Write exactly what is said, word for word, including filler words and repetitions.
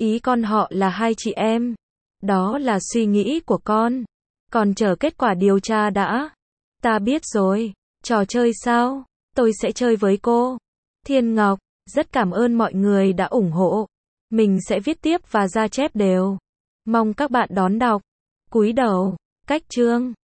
Ý con họ là hai chị em. Đó là suy nghĩ của con. Còn chờ kết quả điều tra đã. Ta biết rồi. Trò chơi sao? Tôi sẽ chơi với cô. Thiên Ngọc, rất cảm ơn mọi người đã ủng hộ. Mình sẽ viết tiếp và ra chép đều. Mong các bạn đón đọc. Cúi đầu. Cách chương.